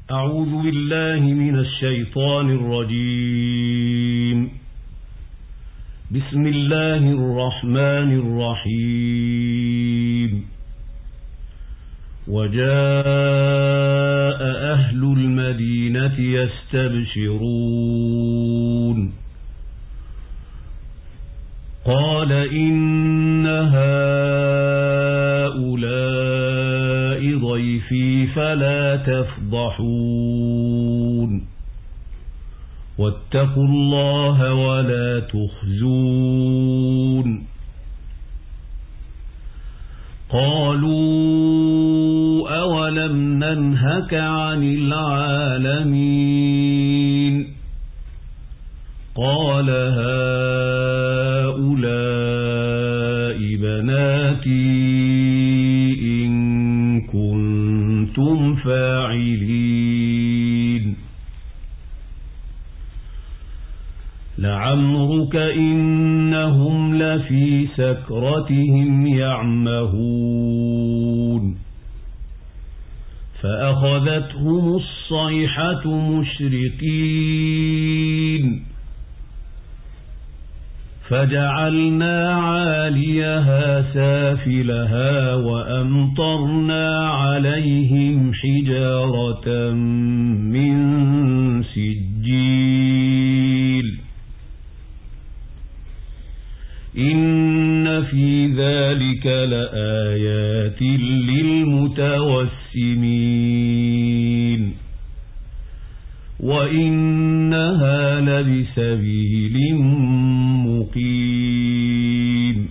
أعوذ بالله من الشيطان الرجيم. بسم الله الرحمن الرحيم. وجاء أهل المدينة يستبشرون قال إن هؤلاء ضيفي فلا تفضحون واتقوا الله ولا تخزون. قالوا أولم ننهك عن العالمين قال هؤلاء بناتي إن كنتم فاعلين. لعمرك إنهم لفي سكرتهم يعمهون فأخذتهم الصيحة مشرقين فجعلنا عاليها سافلها وأمطرنا عليهم حجارة من سجيل إن في ذلك لآيات للمتوسمين وإنها لبسبيل مقيم.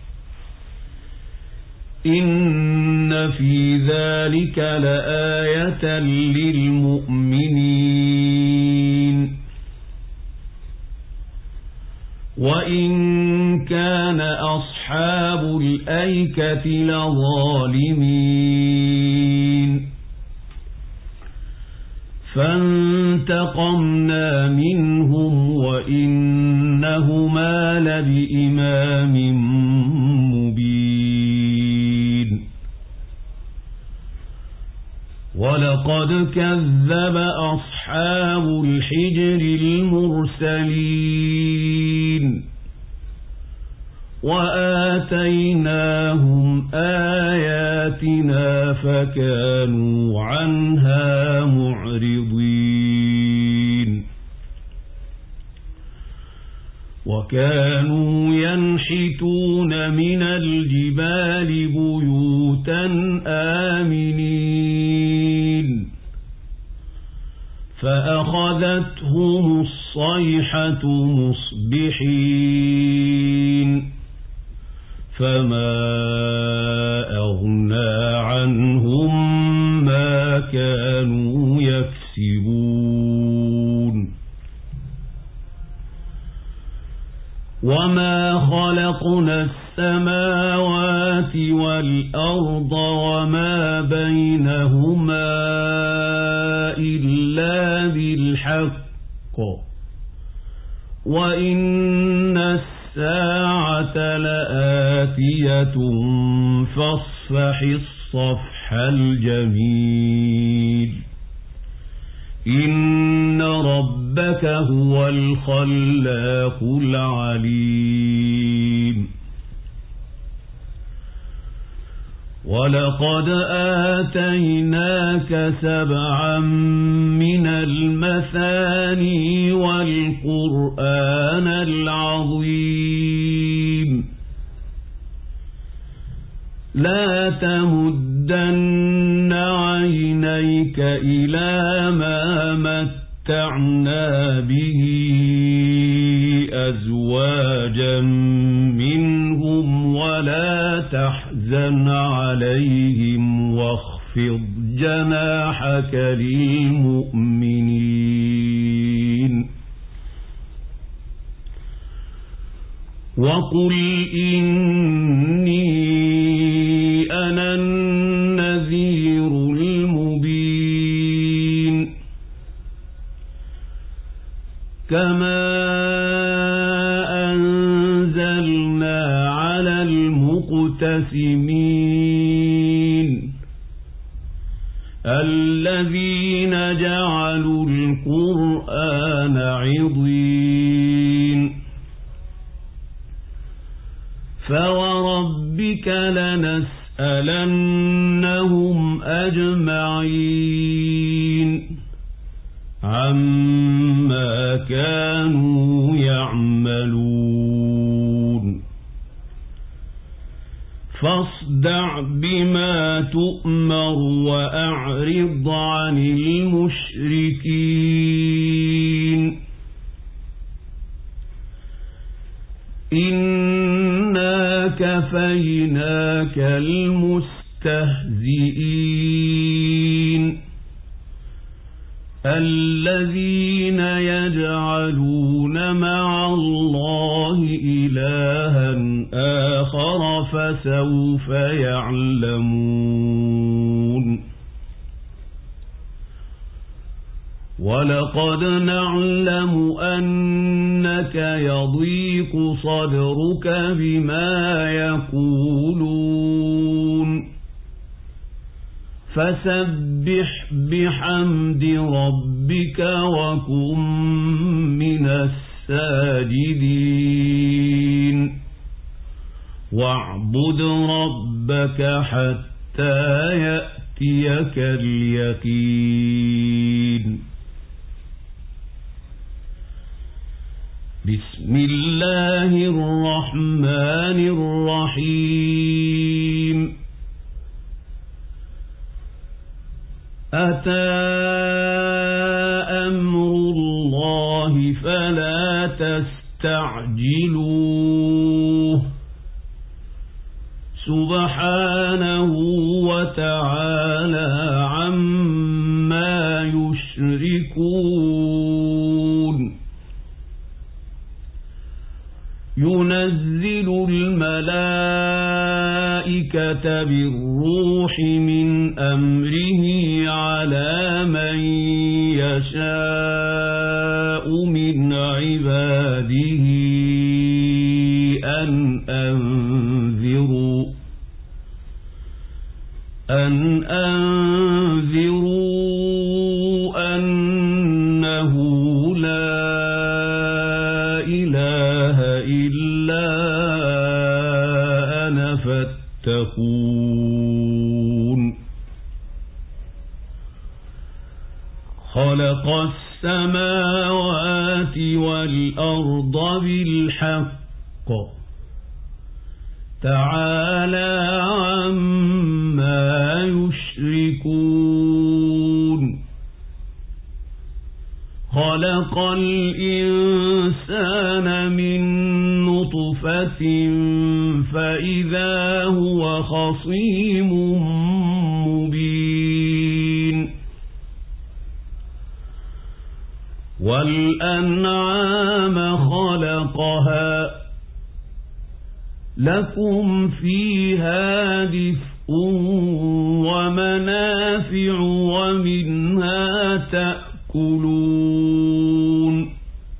إن في ذلك لآية للمؤمنين وإن كان أصحاب الأيكة لظالمين فانتقمنا منهم وإنهما لبإمام مبين. ولقد كذب أصحاب الحجر المرسلين وآتيناهم آياتنا فكانوا عنها معرضين. وكانوا ينحتون من الجبال بيوتا آمنين فأخذتهم الصيحة مصبحين فما أغنى عنهم ما كانوا يكسبون. وما خلقنا السماوات والأرض وما بينهما إلا بالحق وإن الساعة لآتية فاصفح الصفح الجميل. إن ربك هو الخلاق العليم. ولقد آتيناك 7 من المثاني والقرآن العظيم. لا تمدن عينيك إلى ما متعنا به أزواجا منهم ولا تحزن عليهم واخفض جناحك للمؤمنين. وقل إني أنا النذير المبين. كما أنزلنا على المقتسمين الذين جعلوا القرآن عضين فوربك لنسألنهم أجمعين عما كانوا يعملون فاصدع بما تؤمر وأعرض عن المشركين إنا كفيناك المستهزئين الذين يجعلون مع الله إلها آخر فسوف يعلمون ولقد نعلم أنك يضيق صدرك بما يقولون فسبح بحمد ربك وكن من الساجدين واعبد ربك حتى يأتيك اليقين بسم الله الرحمن الرحيم أتى أمر الله فلا تستعجلوه سبحانه وتعالى عما يشركون ينزل الملائكة بالروح من أمره على من يشاء من عباده أن أنذروا أنه لا إله إلا أنا فاتقون خلق السماوات والأرض بالحق تعالى عما يشركون خلق الإنسان من نطفة فإذا هو خصيم مبين والأنعام خلقها لكم فيها دفء ومنافع ومنها تأكلون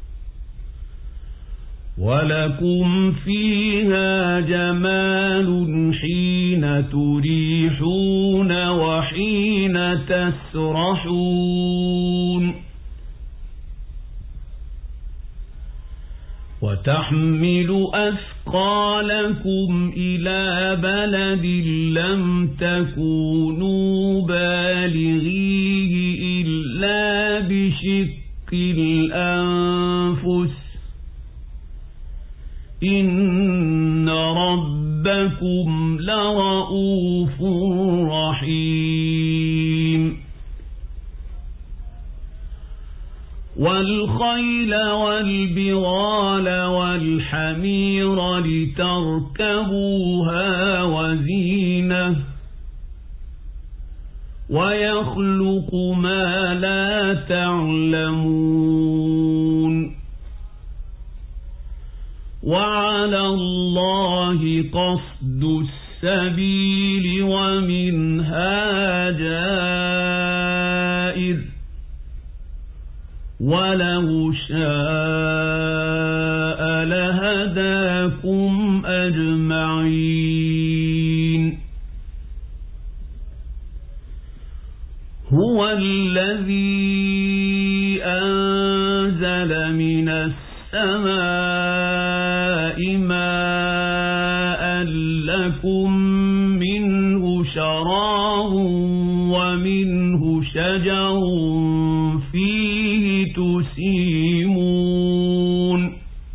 ولكم فيها جمال حين تريحون وحين تسرحون وتحمل أثقالكم إلى بلد لم تكونوا بالغيه إلا بشق الأنفس إن ربكم لرؤوف رحيم والخيل والبغال والحمير لتركبوها وزينة ويخلق ما لا تعلمون وعلى الله قصد السبيل ومنها جائر ولو شاء لهداكم أجمعين هو الذي أنزل من السماء ماء لكم منه شراب ومنه شجر فيه تسيمون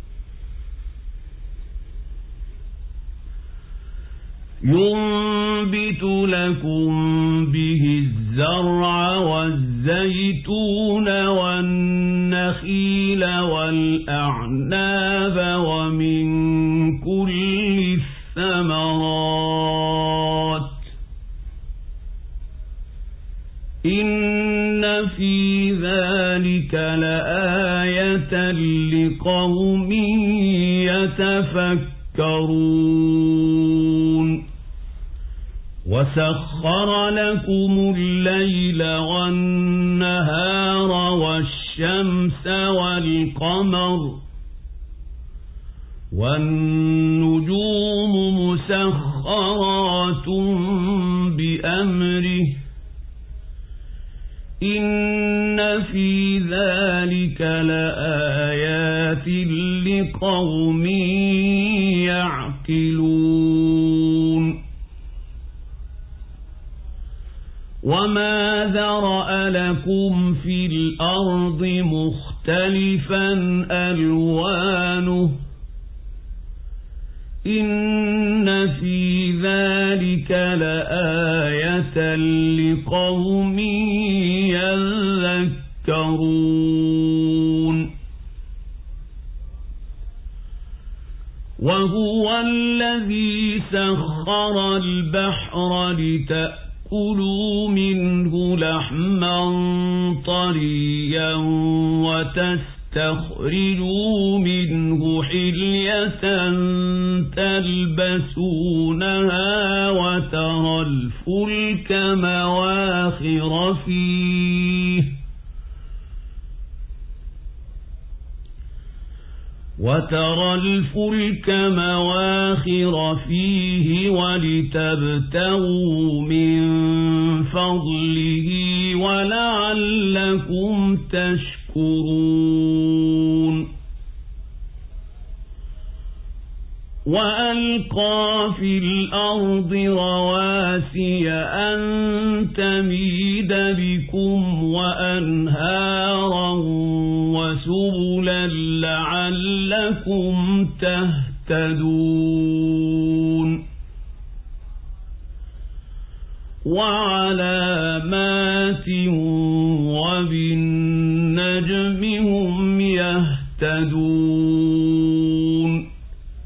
ينبت لكم به الزرع والزيتون والنخيل والأعناب ومن كل الثمرات إن في ذلك لآية لقوم يتفكرون وسخر لكم الليل والنهار والشمس والقمر والنجوم مسخرات بأمره إن في ذلك لآيات لقوم يعقلون وما ذرأ لكم في الأرض مختلفا ألوانه إن في ذلك لآية لقوم يذكرون وهو الذي سخر البحر لتأكلوا منه لحما طريا وتستخرجوا منه حلية تلبسونها وترى الفلك مواخر فيه ولتبتغوا من فضله ولعلكم تشكرون وألقى في الأرض رواسي أن تميد بكم وأنهارا وسبلا لعلكم تهتدون وعلامات وبالنجم هم يهتدون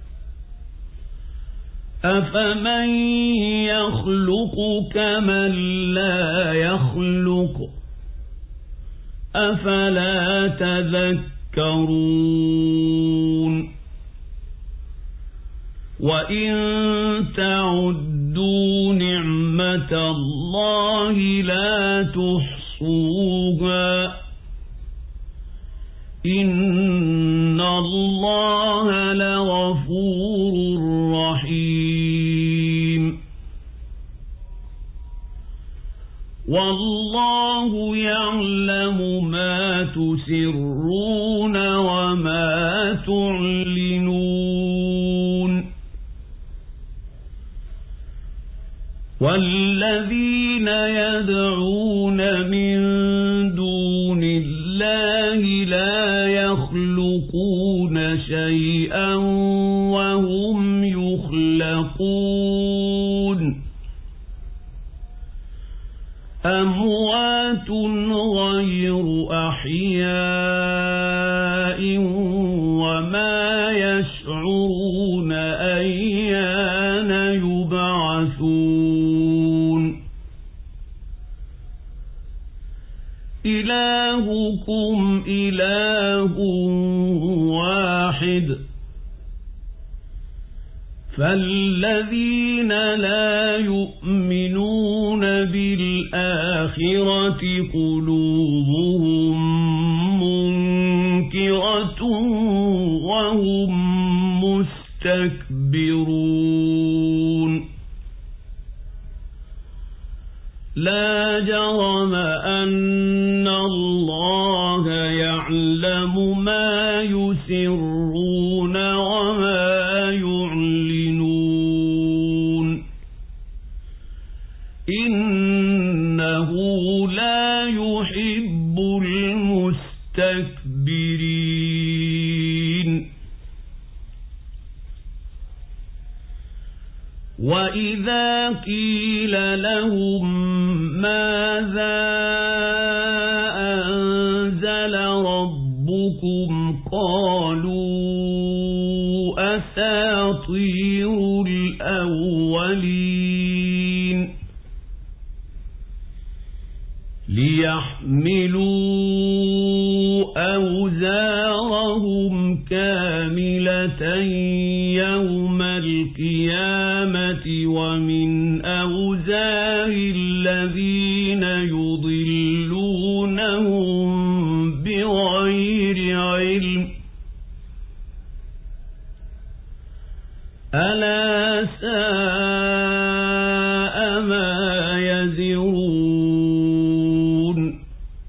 أفمن يخلق كمن لا يخلق أفلا تذكرون وإن تعدوا نعمة الله لا تحصوها إن الله لغفور رحيم والله يعلم ما تسرون وما تعلنون والذين يدعون من دون الله لا يخلقون شيئا وهم يخلقون أموات غير أحياء وما يشعرون أيان يبعثون إلهكم إله واحد فالذين لا يؤمنون بالآخرة قلوبهم منكرة وهم مستكبرون لا جرم أن الله يعلم ما يسرون وما يعلنون إنه لا يحب المستكبرين. وإذا قيل لهم ماذا أنزل ربكم قالوا أساطير الأولين ليحملوا أوزارهم كاملة يوم القيامة ومن أوزار الذين يضلونهم بغير علم ألا ساء ما يزرون.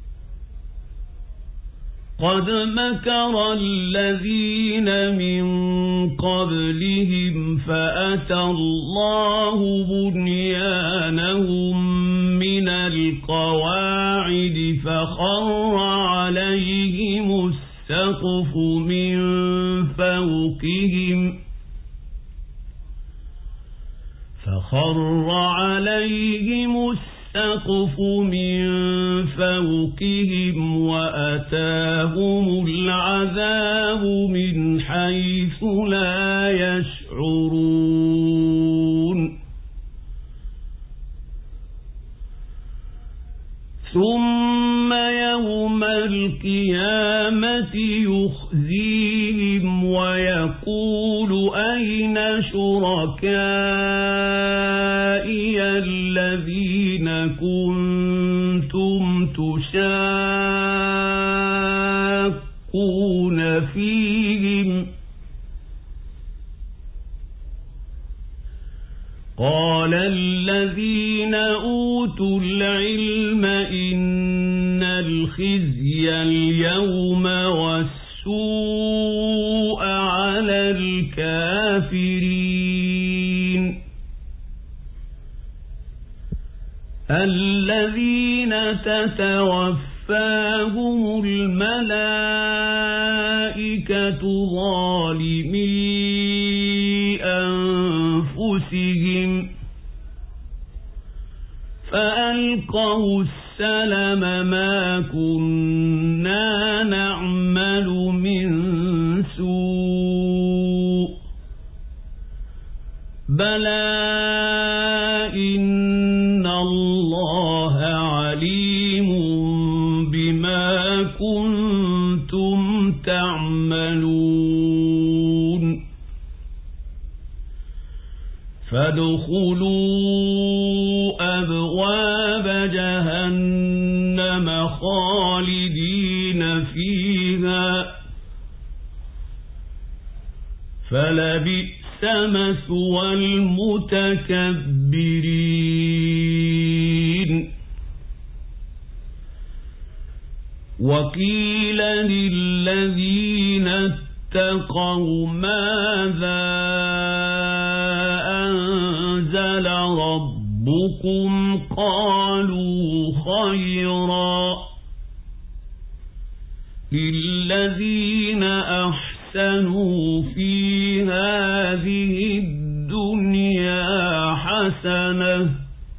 قد مكر الذين من قبلهم فأتى الله بنيانهم من القواعد فخر عليهم السقف من فوقهم وأتاهم العذاب من حيث لا يشعرون. ثم يوم القيامة يخزيهم ويقول أين شركائي الذين كنتم تشاقون فيهم قال الذين أوتوا العلم إن الخزي اليوم والسوء على الكافرين الذين تتوفاهم الملائكة ظالمي أنفسهم فألقوا السلم ما كنا نعمل من سوء بلى إن الله عليم بما كنتم تعملون. فادخلوا أبواب جهنم خالدين فيها فلبئس مثوى المتكبرين. وقيل للذين اتقوا ماذا أنزل ربكم قالوا خيرا للذين أحسنوا في هذه الدنيا حسنة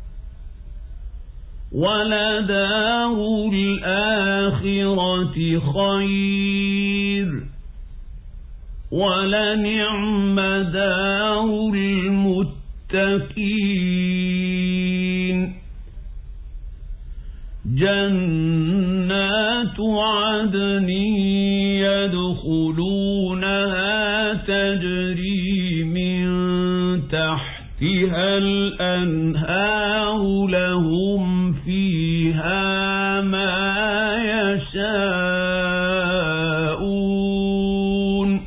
ولدار الآخرة خير ولنعم دار المتقين. جنات عدن يدخلونها تجري من تحتها الأنهار لهم فيها ما يشاءون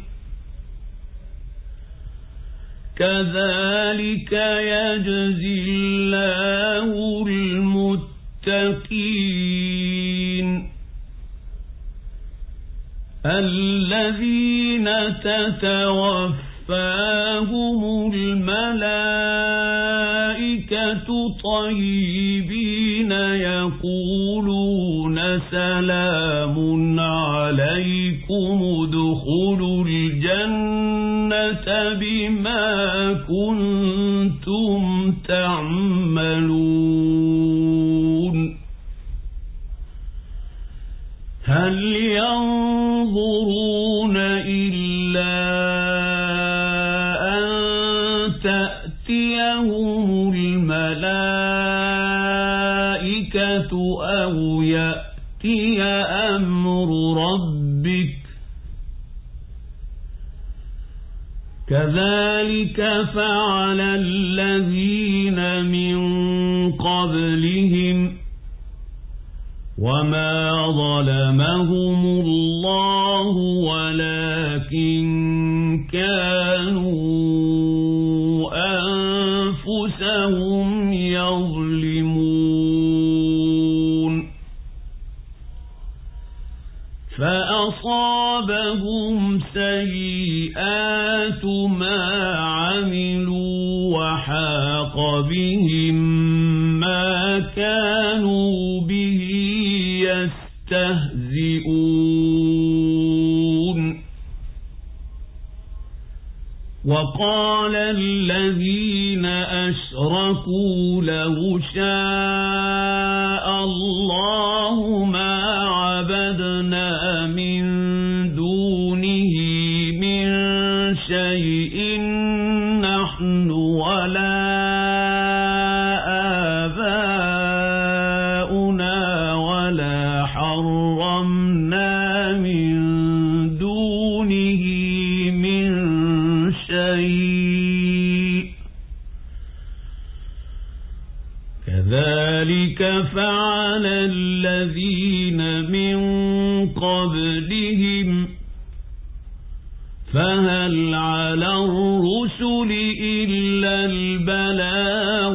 كذلك يجزي الله المتقين. الذين تتوفاهم الملائكة طيبين يقولون سلام عليكم ادخلوا الجنة بما كنتم تعملون هل ينظرون إلا أن تأتيهم الملائكة أو يأتي أمر ربك كذلك فعل الذين من قبلهم وما ظلمهم الله ولكن كانوا أنفسهم يظلمون فأصابهم سيئات ما عملوا وحاق بهم ما كانوا به يستهزئون وقال الذين أشركوا لو شاء الله ما عبدنا من دونه من شيء نحن ولا آباؤنا ولا حرمنا من دونه من شيء كذلك فعل الذين من قبلهم فهل على الرسل إلا البلاغ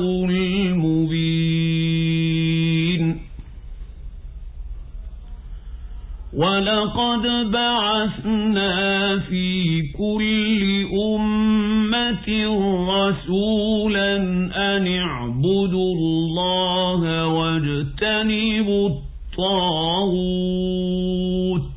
المبين ولقد بعثنا في كل أمة رسولا أن اعبدوا الله واجتنبوا الطاغوت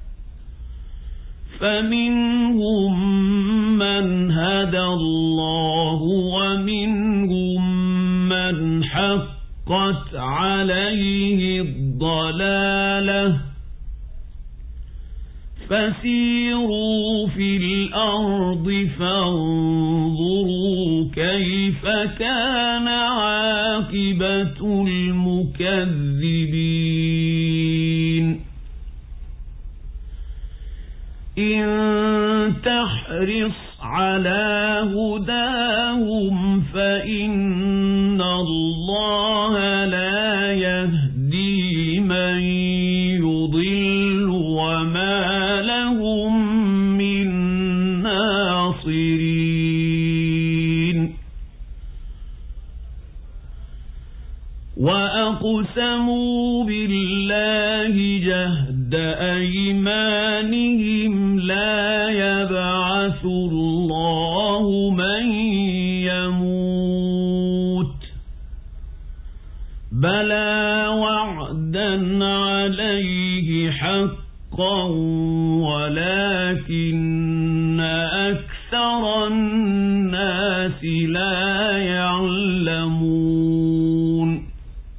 فمنهم من هدى الله ومنهم من حقت عليه الضلالة فسيروا في الأرض فانظروا كيف كان عاقبة المكذبين إن تحرص على هداهم فإن الله لا يهدي من يضل وما لهم من ناصرين وأقسموا بالله جهد أيمانهم لا يبعث الله من يموت بلى وعدا عليه حقا ولكن أكثر الناس لا يعلمون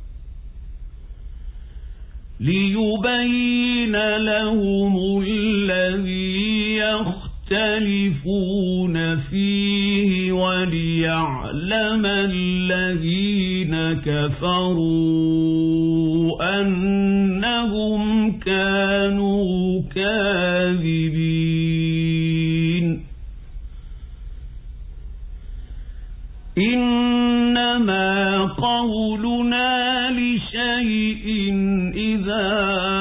ليبين لهم الذي يختلفون فيه وليعلم الذين كفروا أنهم كانوا كاذبين إنما قولنا لشيء إذا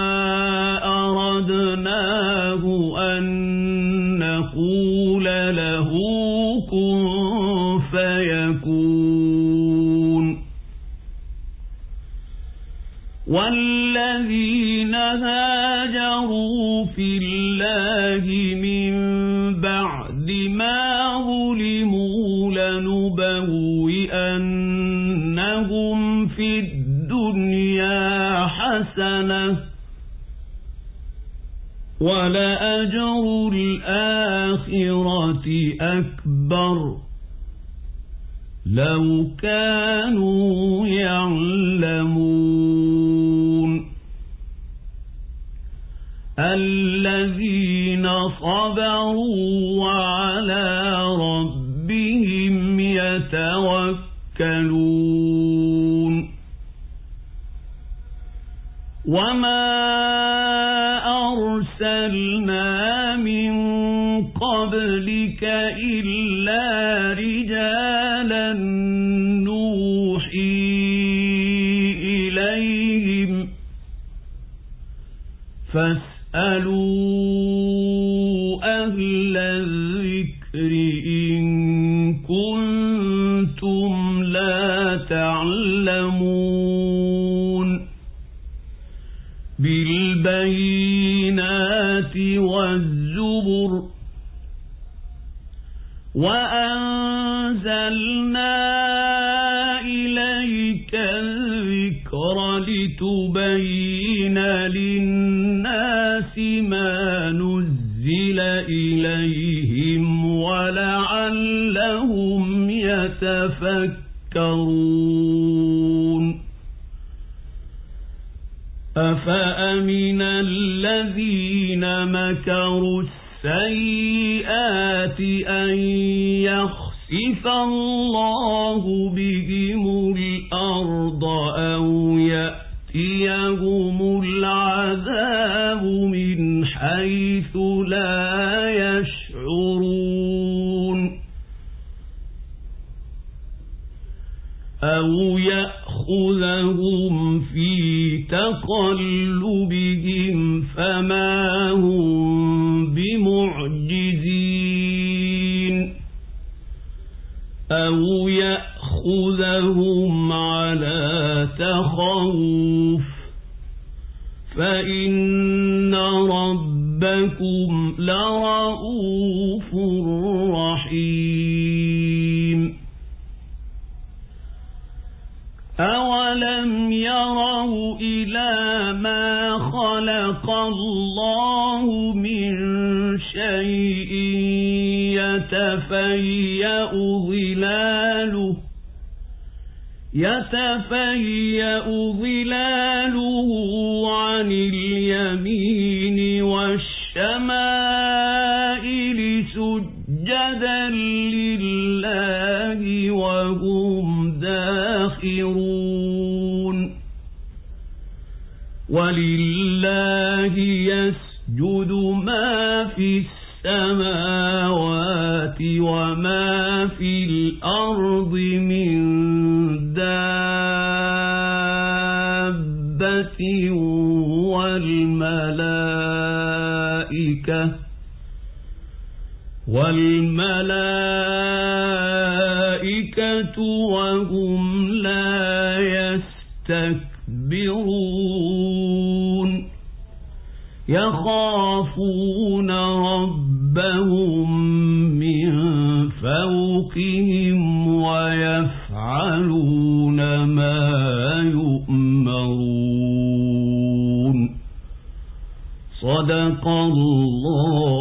أردناه أن نقول له كن فيكون والذين هاجروا في الله الله من بعد ما ظلموا لنبوئنهم في الدنيا حسنة ولأجر الآخرة أكبر لو كانوا يعلمون الذين صبروا وعلى ربهم يتوكلون وما أرسلنا من قبلك إلا رجالا نوحي إليهم فاسألوا أهل الذكر إن كنتم لا تعلمون بالبينات والزبر وأنزلنا إليك الذكر لتبين للناس ما نزل إليهم ولعلهم يتفكرون أفأمن الذين مكروا السيئات أن يخسف الله بهم الأرض أو يأتيهم العذاب من حيث لا يشعرون أو يأخذهم في تقلبهم فما هم بمعجزين أو يأخذهم على تخوف فإن ربكم لرؤوف رحيم أولم يروا إلى ما خلق الله من شيء يتفيأ ظلاله عن اليمين والشمائل سجدا لله وهم داخرون ولله يسجد ما في السماوات وما في الأرض من دابة والملائكة وهم لا يستكبرون يخافون ربهم من فوقهم ويفعلون ما يؤمرون صدق الله